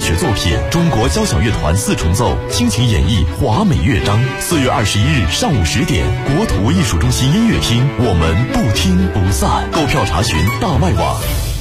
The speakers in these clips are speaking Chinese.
曲作品，中国交响乐团4重奏倾情演绎华美乐章。4月21日上午10点，国土艺术中心音乐厅，我们不听不散。购票查询大麦网。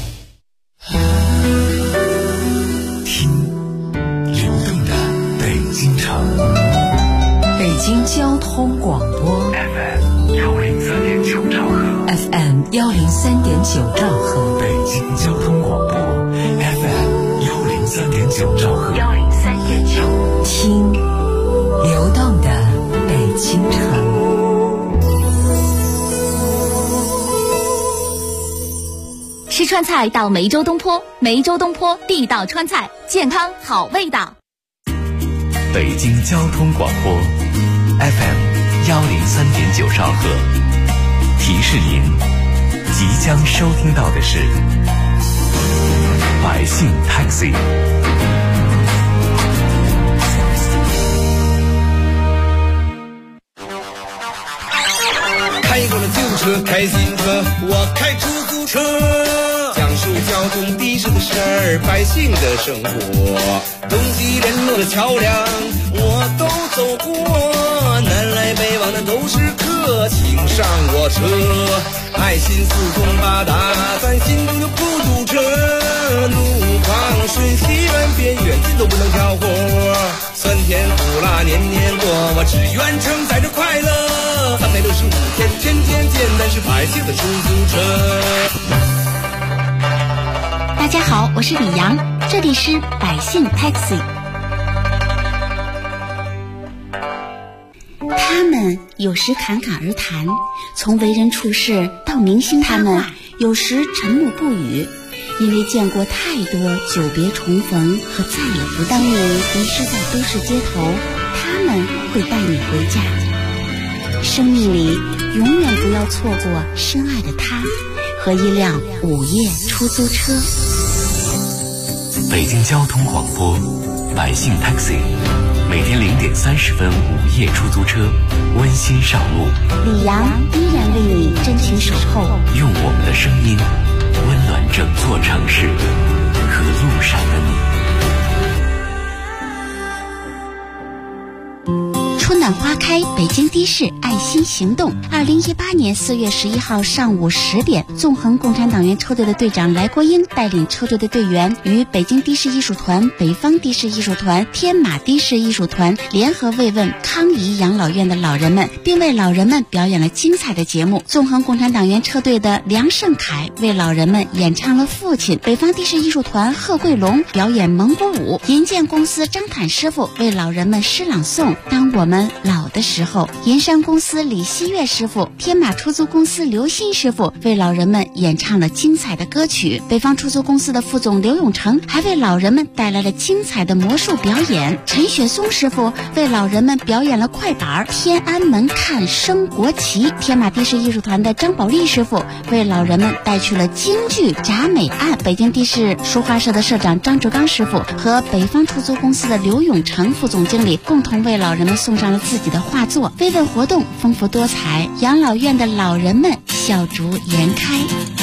听流动的北京城， 北京交通广播 FM 103.9兆赫 FM 103.9兆赫， 北京交通广播 FM 103.9兆赫 103.9，听流动的北京城。 吃川菜到梅州东坡，梅州东坡地道川菜，健康好味道。 北京交通广播 FM 103.9兆赫，提示您即将收听到的是百姓 Taxi。 开过了救护车，开新车，我开出租车，讲述交通的士的事儿，百姓的生活，东西联络的桥梁我都走过，南来北往的都是客，请上我车，爱心四通八达，咱心中有孤独车，路旁顺西软边远近都不能挑活，酸甜苦辣年年过，我只愿承载着快乐，365天天天简单是百姓的出租车。 大家好，我是李阳，这里是百姓 Taxi。 他们有时侃侃而谈，从为人处事到明星他们有时沉默不语，因为见过太多久别重逢和再也不当你迷失在都市街头，他们会带你回家。生命里永远不要错过深爱的他和一辆午夜出租车。 北京交通广播百姓 Taxi， 每天0点30分午夜出租车温馨上路， 李阳依然为你真情守候， 用我们的声音温暖整座城市和路上的你。 春暖花开，北京的士爱心行动。2018年4月11号上午10点，纵横共产党员车队的队长来国英带领车队的队员与北京的士艺术团、北方的士艺术团、天马的士艺术团联合慰问康怡养老院的老人们，并为老人们表演了精彩的节目。纵横共产党员车队的梁胜凯为老人们演唱了《父亲》，北方的士艺术团贺桂龙表演蒙古舞，银建公司张坦师傅为老人们诗朗诵《当我们老的时候》，银山公司李希月师傅、天马出租公司刘鑫师傅为老人们演唱了精彩的歌曲。北方出租公司的副总刘永成还为老人们带来了精彩的魔术表演。陈雪松师傅为老人们表演了快板天安门看升国旗。天马的士艺术团的张宝利师傅为老人们带去了京剧铡美案。北京的士书画社的社长张志刚师傅和北方出租公司的刘永成副总经理共同为老人们送上了自己的画作。慰问活动丰富多彩，养老院的老人们笑逐颜开。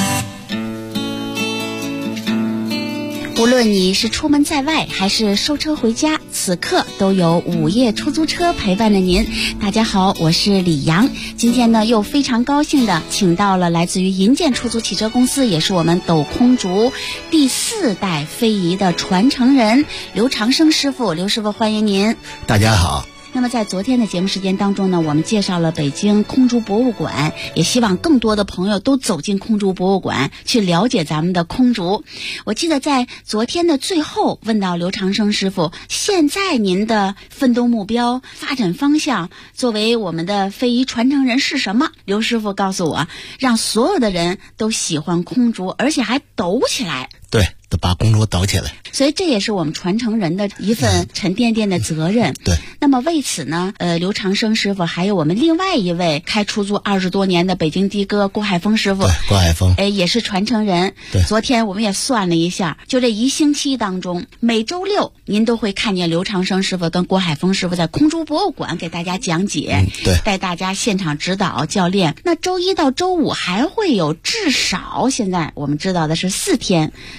无论你是出门在外还是收车回家，此刻都有午夜出租车陪伴着您。大家好，我是李阳。今天呢，又非常高兴的请到了来自于银建出租汽车公司，也是我们斗空竹第4代非遗的传承人刘长生师傅。刘师傅，欢迎您。 大家好。 那么在昨天的节目时间当中呢，我们介绍了北京空竹博物馆，也希望更多的朋友都走进空竹博物馆去了解咱们的空竹。我记得在昨天的最后问到刘长生师傅，现在您的奋斗目标、发展方向，作为我们的非遗传承人是什么？刘师傅告诉我，让所有的人都喜欢空竹，而且还抖起来。 对，都把空竹抖起来。 所以这也是我们传承人的一份沉甸甸的责任。 对。 那么为此呢，刘长生师傅还有我们另外一位开出租20多年的北京的哥郭海峰师傅， 对，郭海峰， 也是传承人。 对。 昨天我们也算了一下，就这1星期当中，每周6您都会看见刘长生师傅跟郭海峰师傅在空竹博物馆给大家讲解， 对， 带大家现场指导教练。那周1到周5还会有至少现在我们知道的是4天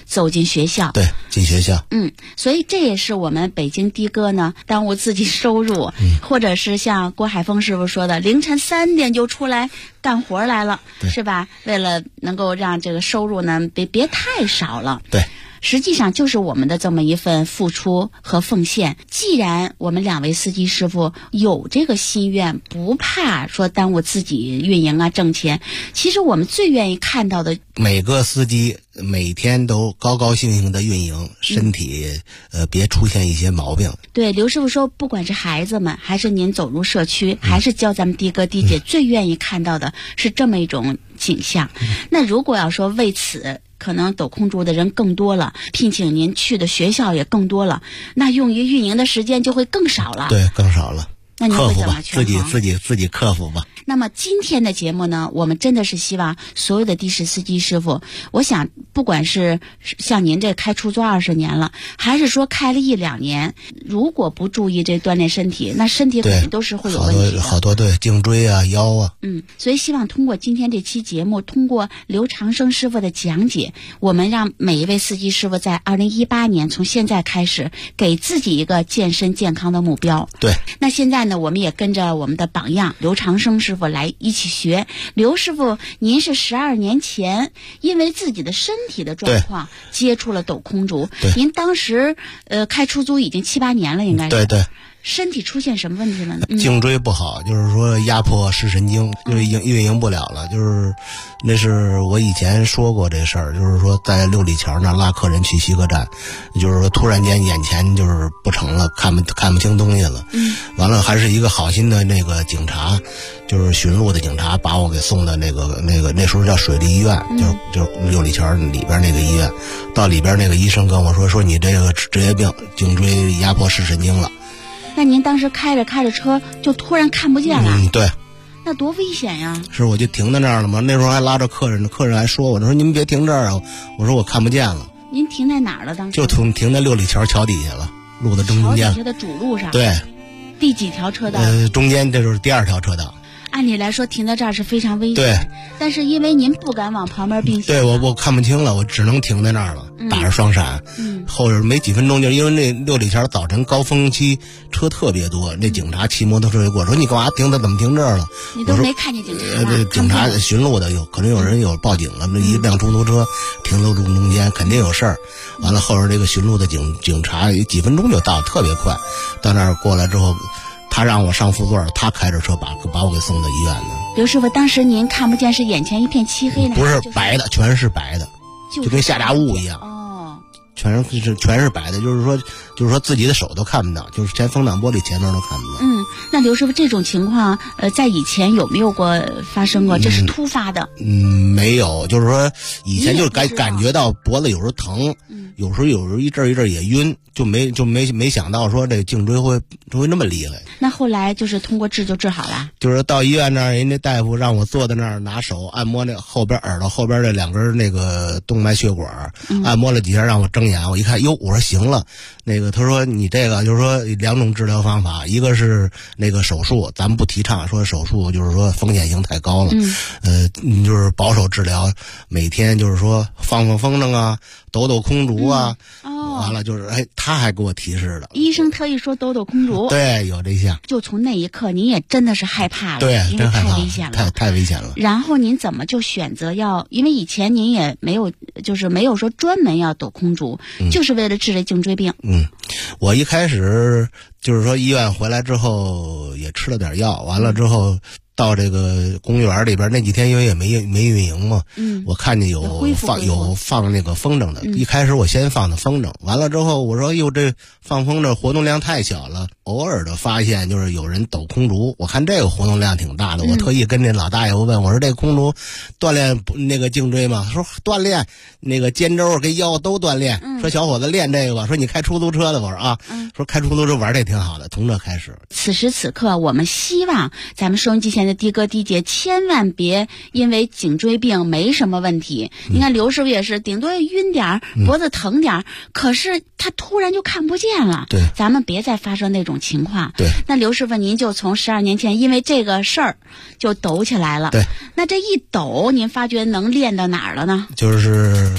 走进学校。 对，进学校。 所以这也是我们北京的哥呢耽误自己收入，或者是像郭海峰师傅说的，凌晨3点就出来干活来了，是吧？为了能够让这个收入呢别太少了。 对。 实际上就是我们的这么一份付出和奉献。既然我们2位司机师傅有这个心愿，不怕说耽误自己运营啊挣钱，其实我们最愿意看到的， 每个司机每天都高高兴兴的运营，身体别出现一些毛病。 对，刘师傅说，不管是孩子们，还是您走入社区，还是教咱们的哥的姐，最愿意看到的是这么一种景象。那如果要说为此可能抖空竹的人更多了，聘请您去的学校也更多了，那用于运营的时间就会更少了。 对，更少了。 那您会怎么克服吧，自己克服吧。 那么今天的节目呢，我们真的是希望所有的的士司机师傅，我想不管是像您这开出租20年了，还是说开了1、2年，如果不注意这锻炼身体，那身体肯定都是会有问题的。 好多对颈椎啊、腰啊。 所以希望通过今天这期节目，通过刘长生师傅的讲解，我们让每一位司机师傅在2018年从现在开始，给自己一个健身健康的目标。 对。 那现在呢，我们也跟着我们的榜样刘长生师傅来一起学。刘师傅，您是12年前因为自己的身体的状况接触了抖空竹，您当时开出租已经7、8年了，应该是。 对。 身体出现什么问题了呢？ 颈椎不好，就是说压迫视神经，就是运营不了了。就是那是我以前说过这事儿，就是说在六里桥那拉客人去西客站，就是说突然间眼前就是不成了，看不清东西了。完了还是一个好心的那个警察，就是巡逻的警察，把我给送到那时候叫水利医院，就六里桥里边那个医院。到里边那个医生跟我说你这个职业病，颈椎压迫视神经了。 那您当时开着车就突然看不见了？ 对。 那多危险呀！ 是，我就停在那儿了嘛。那时候还拉着客人，客人还说我说你们别停这儿啊，我说我看不见了。 您停在哪儿了？当时就停在六里桥桥底下了，路的中间。 桥底下的主路上。 对。 第几条车道？ 中间这就是第2条车道。 按理来说停在这儿是非常危险， 对。 但是因为您不敢往旁边并线， 对，我看不清了，我只能停在那儿了，打着双闪。后边没几分钟，就因为那六里桥早晨高峰期车特别多，那警察骑摩托车就过，说你干嘛停的？怎么停这儿了？ 你都没看见警察？ 这警察巡逻的可能有人有报警了，那一辆出租车停路中间肯定有事儿。完了后边这个巡逻的警察几分钟就到，特别快。到那儿过来之后，他让我上副座，他开着车把我给送到医院呢。 刘师傅，当时您看不见是眼前一片漆黑呢？ 不是白的，全是白的，就跟下大雾一样。全是白的，就是说自己的手都看不到，就是前风挡玻璃前面都看不到。 那刘师傅，这种情况在以前有没有过发生过？这是突发的？ 没有，就是说以前就感觉到脖子有时候疼，有时候一阵也晕，就没想到说这颈椎会那么厉害。 那后来就是通过治就治好了？就是到医院那儿，人家大夫让我坐在那儿，拿手按摩那后边耳朵后边这2根那个动脉血管，按摩了几下，让我睁眼。我一看，哟，我说行了。他说你这个就是说2种治疗方法，一个是那个手术，咱们不提倡说手术，就是说风险性太高了。就是保守治疗，每天就是说放风筝啊，抖空竹啊。完了就是他还给我提示的， 医生特意说抖空竹。 对，有这项。 就从那一刻，您也真的是害怕了， 对，真害怕， 太危险了， 太危险了。 然后您怎么就选择因为以前您也没有说专门要抖空竹，就是为了治这颈椎病。 我一开始就是说医院回来之后也吃了点药，完了之后到这个公园里边，那几天因为也没运营嘛，我看见有放那个风筝的。一开始我先放的风筝，完了之后我说这放风筝活动量太小了，偶尔的发现就是有人抖空竹，我看这个活动量挺大的，我特意跟这老大爷问我说这个空竹锻炼那个颈椎吗？说锻炼，那个肩周跟腰都锻炼。说小伙子练这个吧，说你开出租车的，我说啊，说开出租车玩这挺好的，从这开始。 此时此刻，我们希望咱们收音机前的的哥的姐千万别因为颈椎病没什么问题。你看刘师傅也是，顶多晕点脖子疼点，可是他突然就看不见了。 对， 咱们别再发生那种情况。 对， 那刘师傅您就从12年前因为这个事儿就抖起来了。 对， 那这一抖，您发觉能练到哪儿了呢？ 就是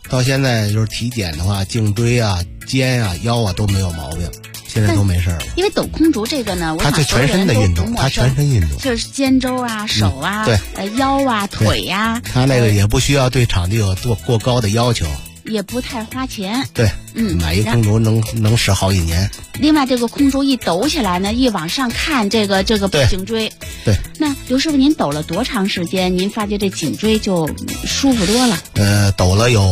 到现在就是体检的话，颈椎啊、肩啊、腰啊都没有毛病。现在都没事了， 因为抖空竹这个呢， 它是全身的运动，它全身运动， 就是肩周啊、手啊、腰啊、腿呀。 它那个也不需要对场地有做过高的要求， 也不太花钱。 对，买一空竹能使好几年。 另外，这个空竹一抖起来呢，一往上看，这个颈椎。 对。 那刘师傅，您抖了多长时间？您发觉这颈椎就舒服多了？ 抖了有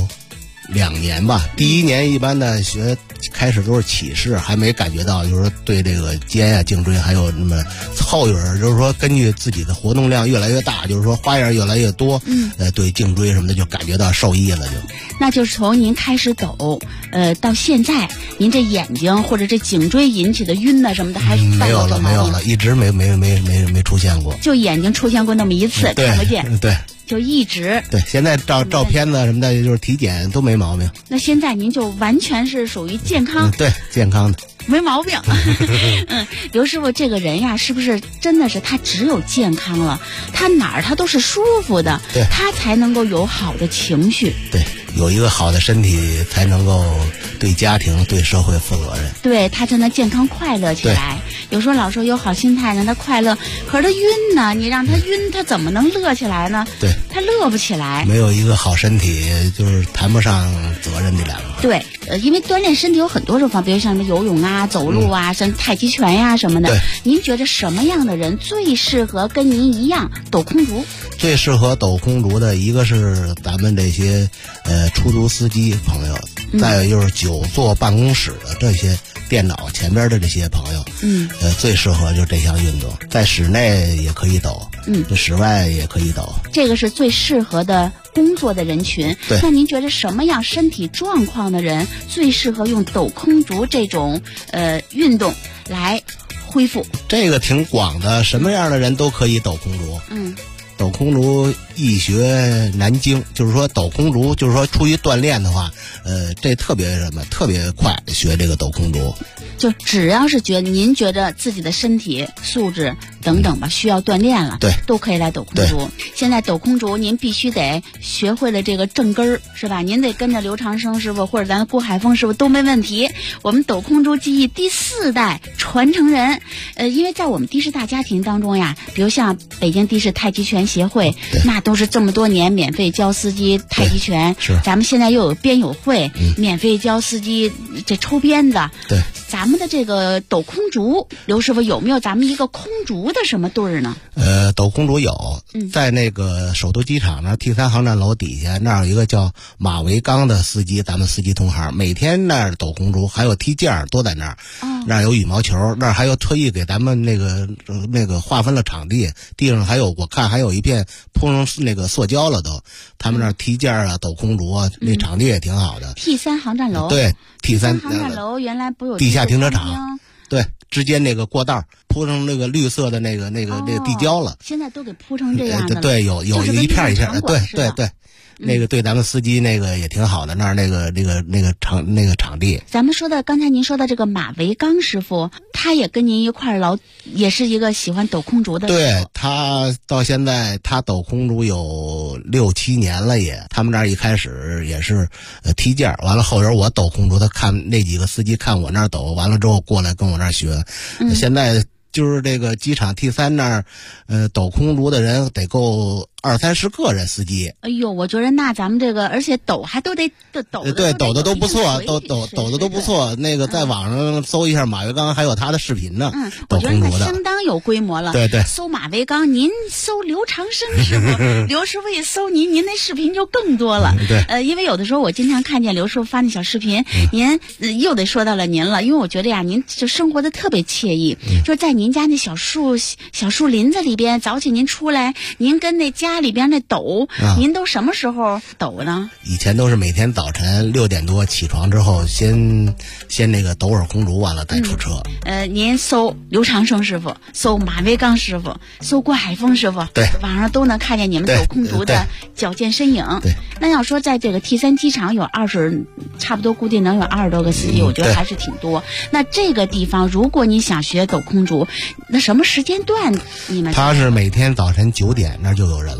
2年吧。第1年一般的开始都是起势，还没感觉到，就是说对这个肩啊、颈椎还有那么后一儿，就是说根据自己的活动量越来越大，就是说花样越来越多，对颈椎什么的就感觉到受益了就。 那就是从您开始抖，到现在，您这眼睛或者这颈椎引起的晕啊什么的，还没有了，一直没出现过。 就眼睛出现过那么一次，看不见。 对。 就一直对，现在照片子什么的，就是体检都没毛病。 那现在您就完全是属于健康， 对，健康的， 没毛病。刘师傅这个人呀，是不是真的是他只有健康了，他哪儿他都是舒服的， 对， 他才能够有好的情绪。 对，有一个好的身体，才能够对家庭、对社会负责任。 对，他才能健康快乐起来。有时候老说有好心态让他快乐，可是他晕呢，你让他晕，他怎么能乐起来呢？ 对， 他乐不起来。 没有一个好身体，就是谈不上责任这两个。 对，因为锻炼身体有很多种方法，比如像什么游泳啊、走路啊、像太极拳呀什么的。 对， 您觉得什么样的人最适合跟您一样抖空竹？ 最适合抖空竹的一个是咱们这些出租司机朋友，再有就是久坐办公室的这些电脑前边的这些朋友，最适合就这项运动，在室内也可以抖，室外也可以抖。 这个是最适合的工作的人群。 对， 那您觉得什么样身体状况的人最适合用抖空竹这种运动来恢复？ 这个挺广的，什么样的人都可以抖空竹。抖空竹易学难精，就是说抖空竹，就是说出于锻炼的话，这特别快学这个抖空竹。 就只要是您觉得自己的身体素质等等吧，需要锻炼了， 对， 都可以来抖空竹。现在抖空竹，您必须得学会了这个正根儿，是吧？您得跟着刘长生师傅或者咱郭海峰师傅都没问题。我们抖空竹技艺第4代传承人，因为在我们的士大家庭当中呀，比如像北京的士太极拳协会，那都是这么多年免费教司机太极拳， 是咱们现在又有编友会，免费教司机这抽鞭子， 对。 咱们的这个抖空竹，刘师傅有没有咱们一个空竹的什么队儿呢？ 抖空竹有，在那个首都机场那 T3航站楼底下，那儿有一个叫马维刚的司机，咱们司机同行每天那儿抖空竹，还有踢毽都在那儿。那儿有羽毛球，那儿还有特意给咱们那个划分了场地，地上我看还有一片铺上那个塑胶了都。他们那儿踢毽啊、抖空竹啊，那场地也挺好的。 T3航站楼， 对，T3 航站楼原来不有地下停车场，对，之间那个过道铺成那个绿色的那个地胶了。 现在都给铺成这样的了。 对，有一片一片，对。那个对咱们司机那个也挺好的，那儿那个场地。 咱们说的刚才您说的这个马维刚师傅，他也跟您一块儿也是一个喜欢抖空竹的。 对，他到现在他抖空竹有6、7年了也。他们那儿一开始也是踢毽，完了后边我抖空竹，他看那几个司机看我那儿抖，完了之后过来跟我那儿学。现在就是这个机场 T3那儿，抖空竹的人得够20-30个人司机。 哎呦，我觉得那咱们这个，而且抖还都得抖。 对，抖的都不错，抖的都不错。那个在网上搜一下马维刚，还有他的视频呢。 我觉得那相当有规模了。 对。 搜马维刚，您搜刘长生师傅，刘师傅一搜您那视频就更多了。 对。 因为有的时候我经常看见刘师傅发那小视频，您又得说到了您了，因为我觉得呀，您就生活的特别惬意，就是在您家那小树林子里边，早起您出来，您跟那家里边那抖，您都什么时候抖呢？ 以前都是每天早晨6点多起床之后，先那个抖会儿空竹，完了再出车。 您搜刘长生师傅，搜马维刚师傅，搜郭海峰师傅， 对， 网上都能看见你们抖空竹的矫健身影。 对， 那要说在这个 T3机场有差不多固定能有20多个司机，我觉得还是挺多。那这个地方，如果你想学抖空竹，那什么时间段你们？ 他是每天早晨9点那就有人了。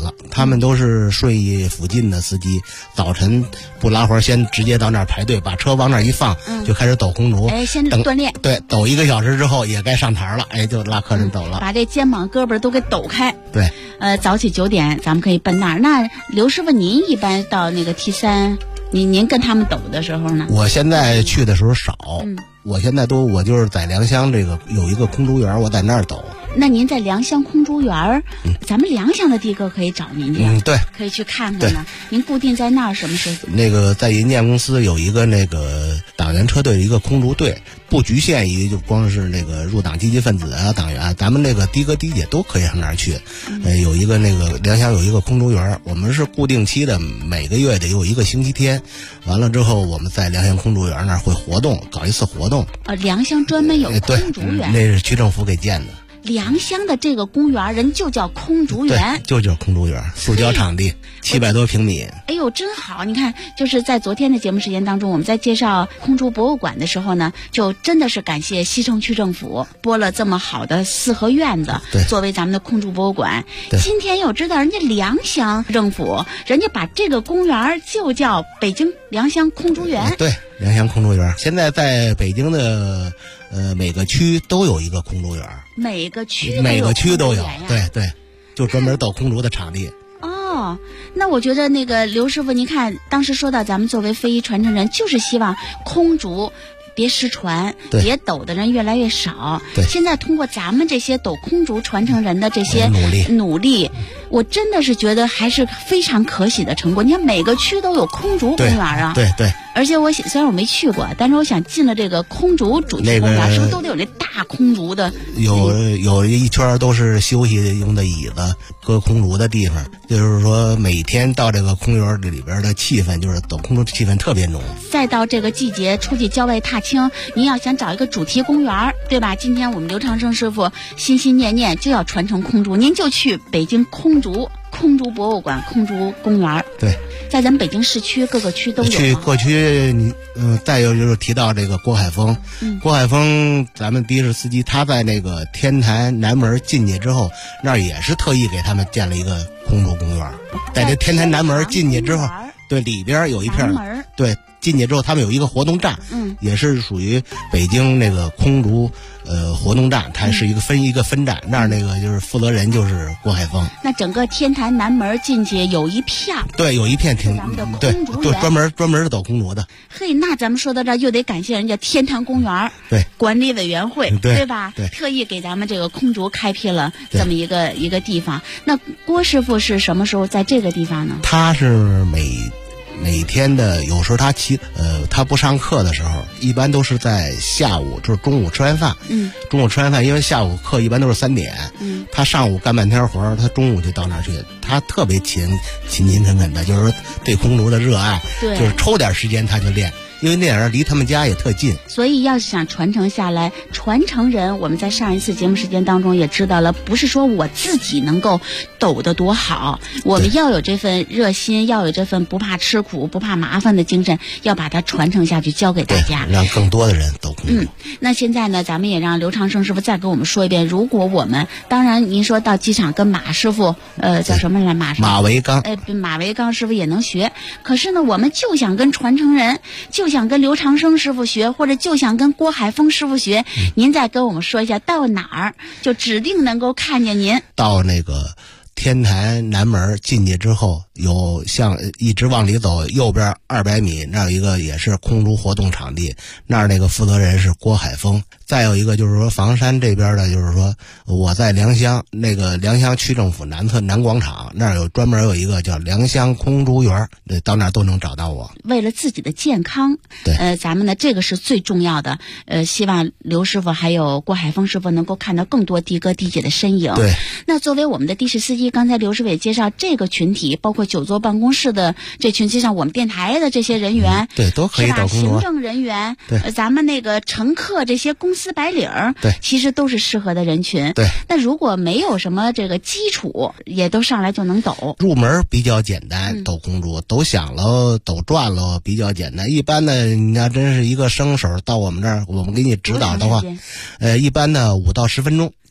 了，他们都是顺义附近的司机，早晨不拉活先直接到那儿排队，把车往那儿一放，就开始抖空竹， 先锻炼。 对，抖1个小时之后也该上台了，就拉客人走了， 把这肩膀胳膊都给抖开。 对， 早起9点咱们可以奔那儿。那刘师傅您一般到那个 T3，您跟他们抖的时候呢？ 我现在去的时候少，我现在我就是在良乡这个有一个空竹园，我在那儿抖。 那您在良乡空竹园，咱们良乡的的哥可以找您去， 对， 可以去看看呢。您固定在那儿什么时候？ 那个在银建公司有一个那个党员车队的一个空竹队，不局限于就光是那个入党积极分子啊党员，咱们那个的哥的姐都可以上那儿去。有一个那个良乡有一个空竹园，我们是固定期的，每个月得有一个星期天，完了之后我们在良乡空竹园那儿会活动，搞一次活动。 良乡专门有空竹园， 那是区政府给建的。 良乡的这个公园人就叫空竹园， 对，就叫空竹园，塑胶场地，700多平米。 哎呦，真好！你看，就是在昨天的节目时间当中，我们在介绍空竹博物馆的时候呢，就真的是感谢西城区政府拨了这么好的4合院子，作为咱们的空竹博物馆。今天又知道人家良乡政府，人家把这个公园就叫北京良乡空竹园。 对，良乡空竹园现在在北京的每个区都有一个空竹园，每个区都有，对对，就专门抖空竹的场地。 哦，那我觉得那个刘师傅，您看当时说到咱们作为非遗传承人，就是希望空竹别失传，别抖的人越来越少。 对， 现在通过咱们这些抖空竹传承人的这些努力，我真的是觉得还是非常可喜的成果。你看每个区都有空竹公园啊， 对对。 而且虽然我没去过，但是我想进了这个空竹主题公园，是不是都得有这大空竹的？ 有一圈都是休息用的椅子，搁空竹的地方。就是说每天到这个公园里边的气氛，就是抖空竹的气氛特别浓。 再到这个季节出去郊外踏青，您要想找一个主题公园，对吧？今天我们刘长生师傅心心念念就要传承空竹，您就去北京空竹博物馆、空竹公园。 对， 在咱们北京市区各个区都有。 去各区，再有就是提到这个郭海峰，郭海峰，咱们的士司机，他在那个天坛南门进去之后，那儿也是特意给他们建了一个空竹公园。在这天坛南门进去之后，对，里边有一片，对，进去之后他们有一个活动站，也是属于北京那个空竹活动站，它是一个分站，那儿那个就是负责人就是郭海峰。 那整个天坛南门进去有一片， 对，有一片挺咱们的空竹园， 专门是抖空竹的。 嘿，那咱们说到这儿又得感谢人家天坛公园对管理委员会，对吧？ 对， 特意给咱们这个空竹开辟了这么一个地方。那郭师傅是什么时候在这个地方呢？ 他是每天的，有时候他不上课的时候，一般都是在下午，就是中午吃完饭。中午吃完饭，因为下午课一般都是3点。他上午干半天活，他中午就到那儿去。他特别勤恳恳的，就是说对空竹的热爱，就是抽点时间他就练。因为那点儿离他们家也特近， 所以要是想传承下来，传承人我们在上一次节目时间当中也知道了，不是说我自己能够抖得多好，我们要有这份热心，要有这份不怕吃苦不怕麻烦的精神，要把它传承下去，教给大家， 让更多的人抖空竹。 那现在呢，咱们也让刘长生师傅再给我们说一遍，如果我们当然您说到机场跟马师傅叫什么来，马维刚， 马维刚师傅也能学，可是呢我们就想跟传承人，就想跟刘长生师傅学，或者就想跟郭海峰师傅学，您再跟我们说一下到哪儿就指定能够看见您。 到那个天坛南门进去之后，有像一直往里走，右边200米那有一个也是空竹活动场地，那儿那个负责人是郭海峰。再有一个就是说房山这边的，就是说我在良乡，那个良乡区政府南侧南广场那儿有专门有一个叫良乡空竹园，到那儿都能找到我。 为了自己的健康，对，咱们呢这个是最重要的。希望刘师傅还有郭海峰师傅能够看到更多的哥的姐的身影。 对， 那作为我们的的士司机，刚才刘师傅也介绍这个群体，包括久坐办公室的这群，就像我们电台的这些人员， 对，都可以抖空竹。 行政人员，对，咱们那个乘客这些公司白领， 对， 其实都是适合的人群。 对， 那如果没有什么这个基础，也都上来就能抖。 入门比较简单，抖空竹，抖响了，抖转了，比较简单。一般的，你要真是一个生手到我们这儿，我们给你指导的话，一般的5到10分钟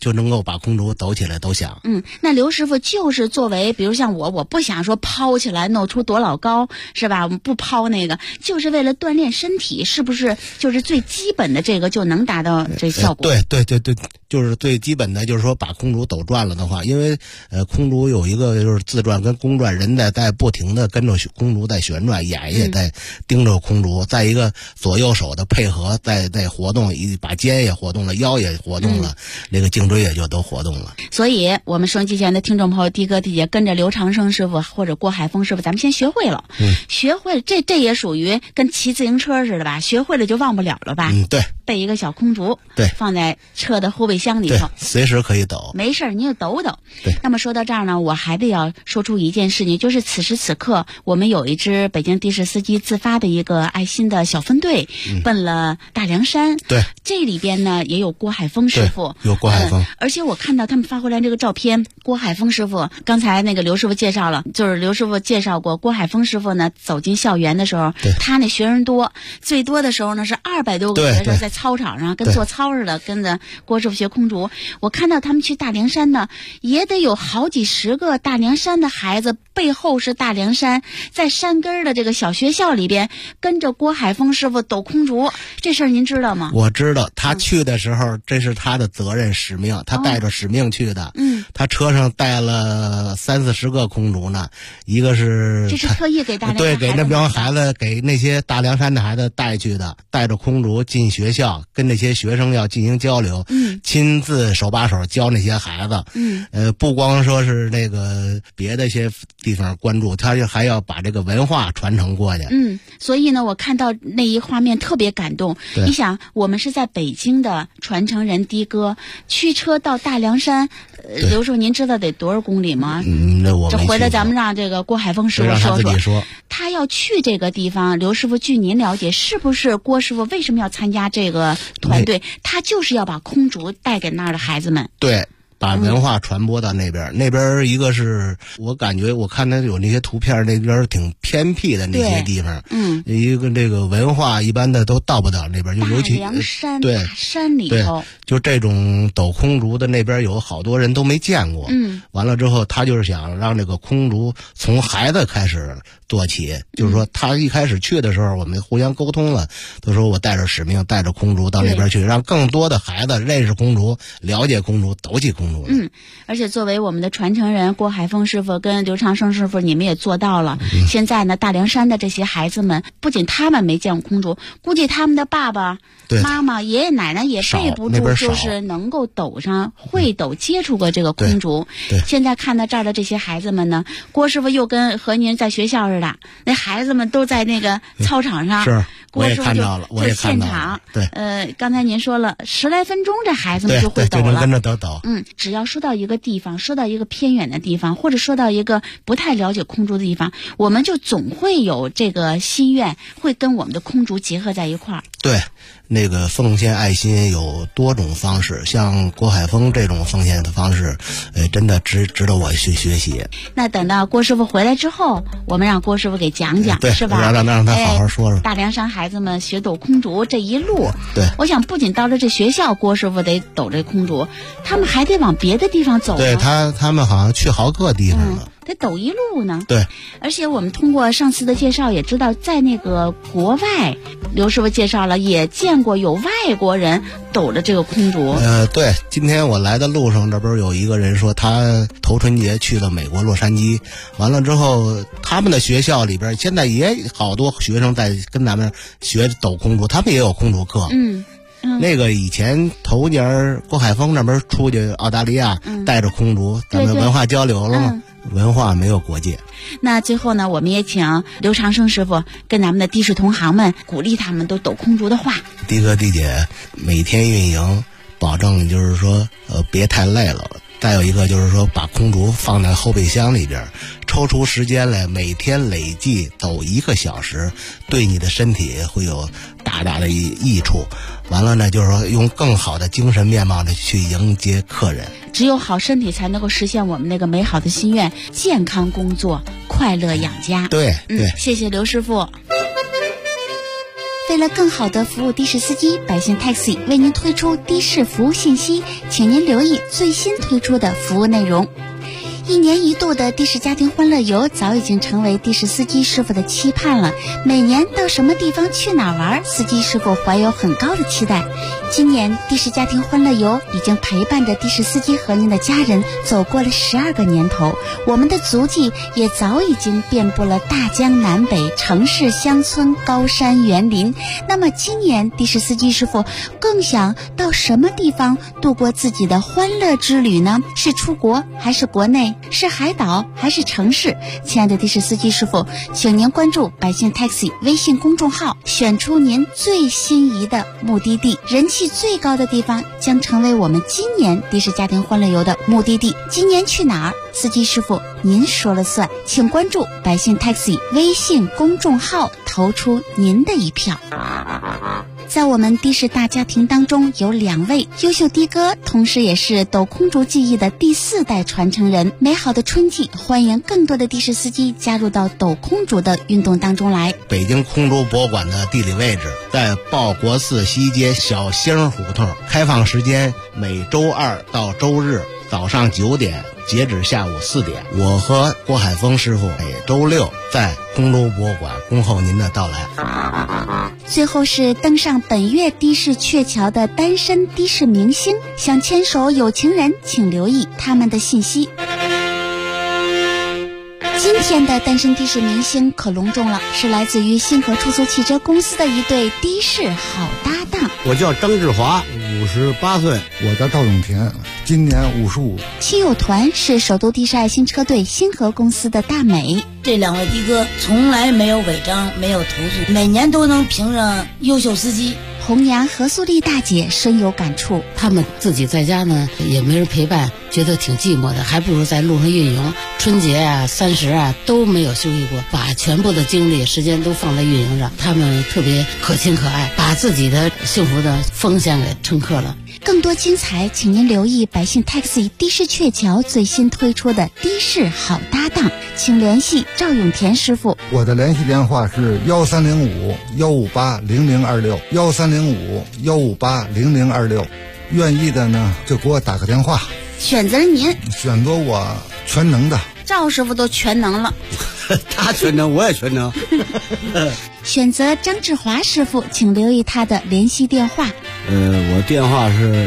就能够把空竹抖起来抖响。 那刘师傅就是作为，比如像我不想说抛起来弄出多老高，是吧？我们不抛那个，就是为了锻炼身体，是不是？就是最基本的这个就能达到这效果？ 对，就是最基本的，就是说把空竹抖转了的话，因为空竹有一个就是自转跟公转，人在不停的跟着空竹在旋转，眼也在盯着空竹，再一个左右手的配合在活动，把肩也活动了，腰也活动了，那个颈椎也就都活动了。 所以我们收音机前的听众朋友，的哥的姐跟着刘长生师傅或者郭海峰师傅，咱们先学会了，学会了，这也属于跟骑自行车似的吧？学会了就忘不了了吧？ 对。 备一个小空竹， 对， 放在车的后备箱里头， 随时可以抖， 没事你就抖抖。 对。 那么说到这儿呢，我还得要说出一件事情，就是此时此刻，我们有一支北京的士司机自发的一个爱心的小分队，奔了大凉山。 对。 这里边呢也有郭海峰师傅， 有郭海峰， 而且我看到他们发回来这个照片，郭海峰师傅，刚才那个刘师傅介绍了，就是刘师傅介绍过，郭海峰师傅呢走进校园的时候，他那学生多，最多的时候呢是200多个学生在操场上跟做操似的，跟着郭师傅学空竹。我看到他们去大凉山呢，也得有好几十个大凉山的孩子，背后是大凉山，在山根的这个小学校里边跟着郭海峰师傅抖空竹，这事儿您知道吗？ 我知道，他去的时候，这是他的责任使命，他带着使命去的。他车上带了30-40个空竹呢，一个是这是特意给大凉山对给那帮孩子，给那些大凉山的孩子带去的，带着空竹进学校，跟那些学生要进行交流，亲自手把手教那些孩子。不光说是那个别的一些地方关注，他还要把这个文化传承过去。 所以呢，我看到那一画面特别感动。你想，我们是在北京的传承人的哥，驱车到大凉山，刘叔，您知道得多少公里吗？ 那我这回来咱们让这个郭海峰师傅说， 他要去这个地方。刘师傅，据您了解，是不是郭师傅为什么要参加这个团队？他就是要把空竹带给那儿的孩子们。 对。把文化传播到那边，那边一个是我感觉我看他有那些图片，那边挺偏僻的那些地方，一个这个文化一般的都到不了那边，就尤其大凉山对大山里头， 就这种抖空竹的那边有好多人都没见过，完了之后他就是想让这个空竹从孩子开始做起，就是说他一开始去的时候，我们互相沟通了，都说我带着使命，带着空竹到那边去，让更多的孩子认识空竹，了解空竹，抖起空竹。 而且作为我们的传承人郭海峰师傅跟刘长生师傅，你们也做到了。现在呢，大凉山的这些孩子们，不仅他们没见过空竹，估计他们的爸爸、妈妈、爷爷奶奶也背不住，就是能够抖上、会抖、接触过这个空竹。现在看到这儿的这些孩子们呢，郭师傅又跟和您在学校似的，那孩子们都在那个操场上。 是。 郭师傅就现场， 对， 刚才您说了10来分钟，这孩子们就会抖了， 就能跟着抖。 只要说到一个地方，说到一个偏远的地方，或者说到一个不太了解空竹的地方，我们就总会有这个心愿，会跟我们的空竹结合在一块儿。 对，那个奉献爱心有多种方式，像郭海峰这种奉献的方式，真的值得我去学习。 那等到郭师傅回来之后，我们让郭师傅给讲讲，是吧？ 让他好好说说。 大凉山孩子们学抖空竹这一路， 对， 我想不仅到了这学校，郭师傅得抖这空竹，他们还得往别的地方走。 对他们好像去好个地方了。 得抖一路呢。 对， 而且我们通过上次的介绍也知道，在那个国外，刘师傅介绍了，也见过有外国人抖着这个空竹。 对，今天我来的路上，这不是有一个人说他头春节去了美国洛杉矶，完了之后，他们的学校里边现在也好多学生在跟咱们学抖空竹，他们也有空竹课。那个以前头年郭海峰那边出去澳大利亚，带着空竹，咱们文化交流了嘛。文化没有国界。 那最后呢，我们也请刘长生师傅跟咱们的的士同行们鼓励他们都抖空竹的话。 的哥的姐，每天运营，保证就是说别太累了。再有一个就是说，把空竹放在后备箱里边，抽出时间来，每天累计抖1个小时，对你的身体会有大大的益处。完了呢，就是说用更好的精神面貌的去迎接客人。 只有好身体才能够实现我们那个美好的心愿，健康工作，快乐养家。 对， 谢谢刘师傅。 为了更好的服务的士司机，百姓 Taxi 为您推出的士服务信息，请您留意最新推出的服务内容。1年1度的的士家庭欢乐游早已经成为的士司机师傅的期盼了。每年到什么地方去哪玩，司机师傅怀有很高的期待。今年的士家庭欢乐游已经陪伴着的士司机和您的家人走过了12个年头，我们的足迹也早已经遍布了大江南北、城市乡村、高山园林。那么今年的士司机师傅更想到什么地方度过自己的欢乐之旅呢？是出国还是国内？是海岛还是城市？亲爱的的士司机师傅，请您关注百姓 Taxi 微信公众号，选出您最心仪的目的地，人气最高的地方将成为我们今年的士家庭欢乐游的目的地。今年去哪儿？司机师傅您说了算，请关注百姓 Taxi 微信公众号，投出您的一票。在我们的士大家庭当中，有2位优秀的哥，同时也是抖空竹技艺的第4代传承人。美好的春季，欢迎更多的的士司机加入到抖空竹的运动当中来。 北京空竹博物馆的地理位置在报国寺西街小星胡同，开放时间每周2到周日早上9点，截止下午4点。我和郭海峰师傅每周6在空竹博物馆恭候您的到来。 最后是登上本月的士鹊桥的单身的士明星，想牵手有情人，请留意他们的信息。今天的单身的士明星可隆重了，是来自于星河出租汽车公司的一对的士好搭档。 我叫张志华，58岁。 我叫赵永田，今年55。 亲友团是首都的士爱心车队星河公司的大美。 这2位的哥从来没有违章，没有投诉，每年都能评上优秀司机。 红娘何素丽大姐深有感触， 他们自己在家呢也没人陪伴，觉得挺寂寞的，还不如在路上运营。春节啊、30啊都没有休息过，把全部的精力、时间都放在运营上。他们特别可亲可爱，把自己的幸福的奉献给乘客了。 更多精彩，请您留意百姓 Taxi 的士鹊桥最新推出的的士好搭档，请联系赵永田师傅。 我的联系电话是1305-158-0026，1305-158-0026。愿意的呢就给我打个电话。 选择您， 选择我全能的。 赵师傅都全能了。 他全能，我也全能。 选择张志华师傅，请留意他的联系电话。 我电话是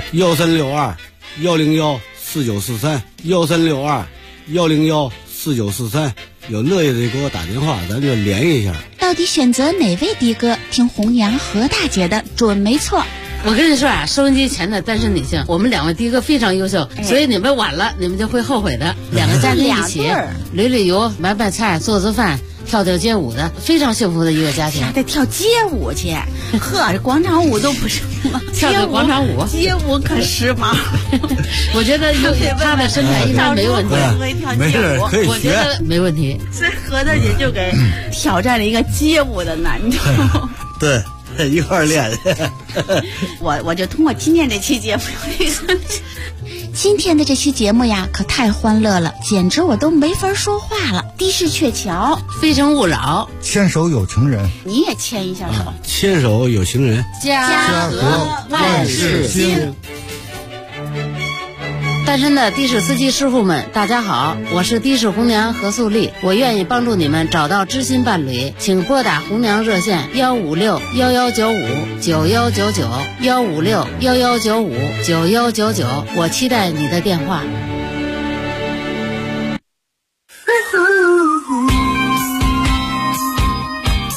1362-109-4943，1362-109-4943。有乐意的给我打电话，咱就联系一下。 到底选择哪位的哥？听红娘何大姐的准没错。 我跟你说啊，收音机前的单身女性，我们2位的哥非常优秀，所以你们晚了，你们就会后悔的。2个家庭一起旅游、买菜、做饭、跳街舞的，非常幸福的一个家庭。 还得跳街舞去，呵，这广场舞都不是吗？ 跳个广场舞， 街舞可时髦。 我觉得他的身材应该没问题， 没事可以学， 我觉得没问题。 所以何大姐就给挑战了一个街舞的难度。 对。一块儿练。 我就通过今天这期节目， 今天的这期节目呀，可太欢乐了，简直我都没法说话了。的士鹊桥， 非诚勿扰， 牵手有情人， 你也牵一下手。 牵手有情人， 家和万事兴。单身的的士司机师傅们，大家好，我是的士红娘何素丽，我愿意帮助你们找到知心伴侣，请拨打红娘热线156-1195-9199，156-1195-9199，我期待你的电话。